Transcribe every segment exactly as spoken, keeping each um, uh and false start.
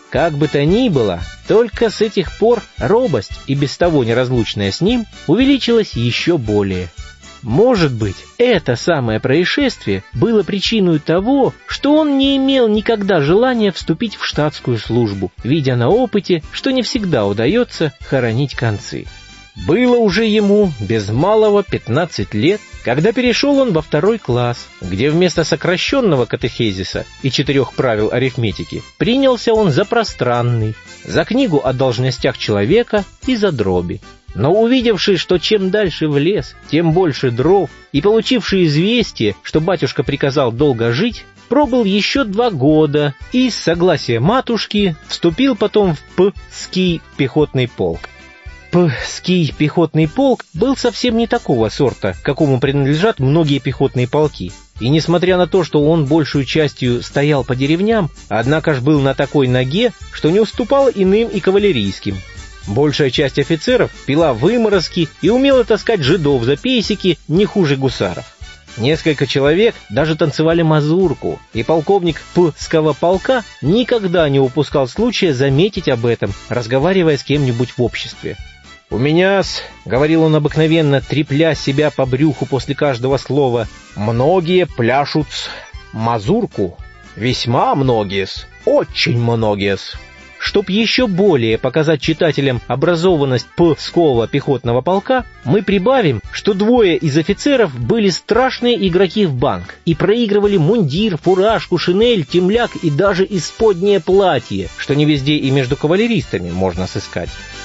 Как бы то ни было, только с этих пор робость, и без того неразлучная с ним, увеличилась еще более. Может быть, это самое происшествие было причиной того, что он не имел никогда желания вступить в штатскую службу, видя на опыте, что не всегда удается хоронить концы. Было уже ему без малого пятнадцать лет, когда перешел он во второй класс, где вместо сокращенного катехезиса и четырех правил арифметики принялся он за пространный, за книгу о должностях человека и за дроби. Но увидевший, что чем дальше в лес, тем больше дров, и получивший известие, что батюшка приказал долго жить, пробыл еще два года и, с согласия матушки, вступил потом в П-ский пехотный полк. П-ский пехотный полк был совсем не такого сорта, какому принадлежат многие пехотные полки. И несмотря на то, что он большую частью стоял по деревням, однако ж был на такой ноге, что не уступал иным и кавалерийским. Большая часть офицеров пила выморозки и умела таскать жидов за пейсики не хуже гусаров. Несколько человек даже танцевали мазурку, и полковник П-ского полка никогда не упускал случая заметить об этом, разговаривая с кем-нибудь в обществе. «У меня-с, — говорил он обыкновенно, трепля себя по брюху после каждого слова, — многие пляшут-с мазурку, весьма многие-с, очень многие-с». Чтоб еще более показать читателям образованность П-ского пехотного полка, мы прибавим, что двое из офицеров были страшные игроки в банк и проигрывали мундир, фуражку, шинель, темляк и даже исподнее платье, что не везде и между кавалеристами можно сыскать.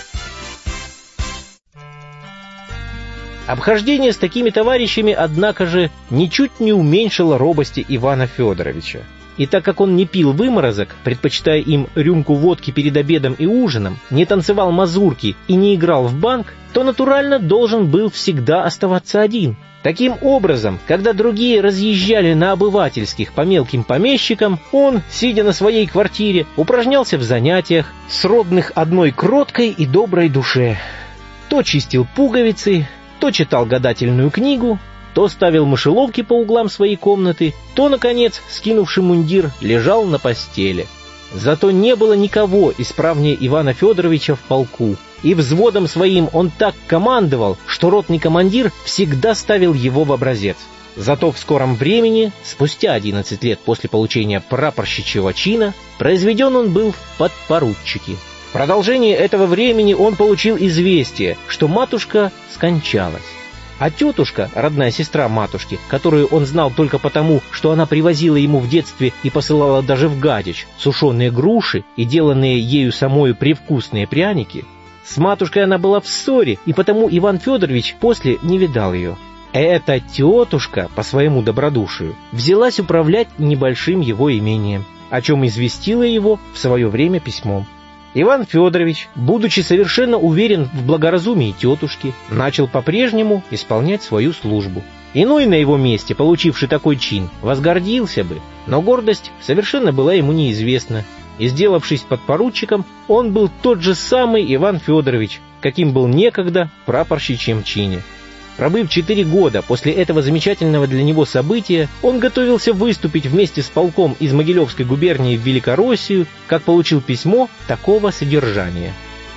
Обхождение с такими товарищами, однако же, ничуть не уменьшило робости Ивана Федоровича. И так как он не пил выморозок, предпочитая им рюмку водки перед обедом и ужином, не танцевал мазурки и не играл в банк, то натурально должен был всегда оставаться один. Таким образом, когда другие разъезжали на обывательских по мелким помещикам, он, сидя на своей квартире, упражнялся в занятиях, сродных одной кроткой и доброй душе. То чистил пуговицы, то читал гадательную книгу, то ставил мышеловки по углам своей комнаты, то, наконец, скинувший мундир, лежал на постели. Зато не было никого исправнее Ивана Федоровича в полку, и взводом своим он так командовал, что ротный командир всегда ставил его в образец. Зато в скором времени, спустя одиннадцать лет после получения прапорщичьего чина, произведен он был в подпоручики. В продолжение этого времени он получил известие, что матушка скончалась. А тетушка, родная сестра матушки, которую он знал только потому, что она привозила ему в детстве и посылала даже в Гадяч сушеные груши и деланные ею самою привкусные пряники, с матушкой она была в ссоре, и потому Иван Федорович после не видал ее. Эта тетушка, по своему добродушию, взялась управлять небольшим его имением, о чем известила его в свое время письмом. Иван Федорович, будучи совершенно уверен в благоразумии тетушки, начал по-прежнему исполнять свою службу. Иной на его месте, получивший такой чин, возгордился бы, но гордость совершенно была ему неизвестна, и, сделавшись подпоручиком, он был тот же самый Иван Федорович, каким был некогда в прапорщичьем чине. Пробыв четыре года после этого замечательного для него события, он готовился выступить вместе с полком из Могилевской губернии в Великороссию, как получил письмо такого содержания.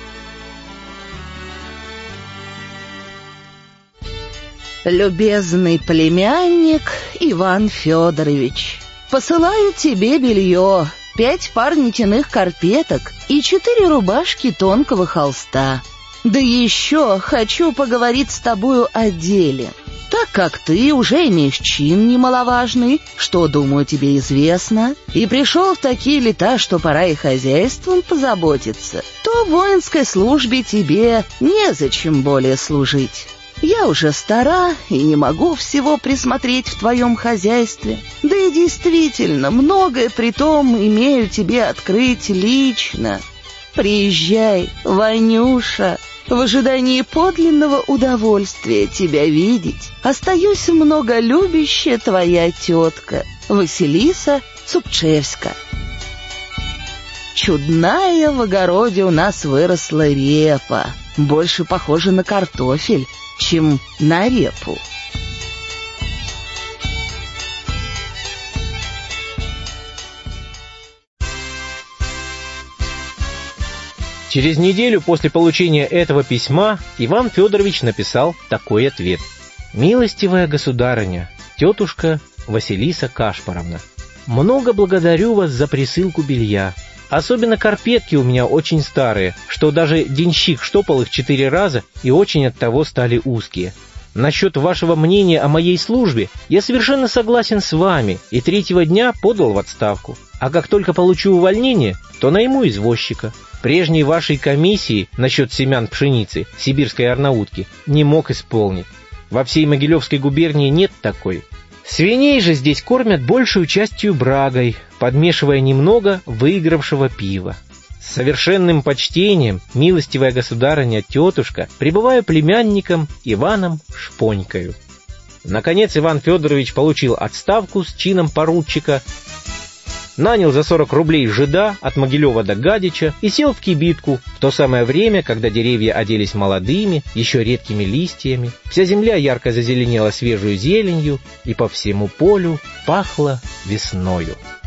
«Любезный племянник Иван Федорович, посылаю тебе белье, пять пар нитяных карпеток и четыре рубашки тонкого холста. Да еще хочу поговорить с тобою о деле. Так как ты уже имеешь чин немаловажный, что, думаю, тебе известно, и пришел в такие лета, что пора и хозяйством позаботиться, то в воинской службе тебе незачем более служить. Я уже стара и не могу всего присмотреть в твоем хозяйстве, да и действительно многое притом имею тебе открыть лично. Приезжай, Ванюша, в ожидании подлинного удовольствия тебя видеть. Остаюсь многолюбящая твоя тетка Василиса Цупчевска. Чудная в огороде у нас выросла репа, больше похожа на картофель, чем на репу. Через неделю после получения этого письма Иван Федорович написал такой ответ. «Милостивая государыня, тетушка Василиса Кашпаровна, много благодарю вас за присылку белья. Особенно карпетки у меня очень старые, что даже денщик штопал их четыре раза и очень оттого стали узкие. Насчет вашего мнения о моей службе я совершенно согласен с вами и третьего дня подал в отставку. А как только получу увольнение, то найму извозчика. Прежней вашей комиссии насчет семян пшеницы сибирской арнаутки не мог исполнить. Во всей Могилевской губернии нет такой. Свиней же здесь кормят большую частью брагой, подмешивая немного выигравшего пива. С совершенным почтением, милостивая государыня-тетушка, пребываю племянником Иваном Шпонькою». Наконец Иван Федорович получил отставку с чином поручика, нанял за сорок рублей жида от Могилева до Гадича и сел в кибитку в то самое время, когда деревья оделись молодыми, еще редкими листьями, вся земля ярко зазеленела свежую зеленью и по всему полю пахло весною.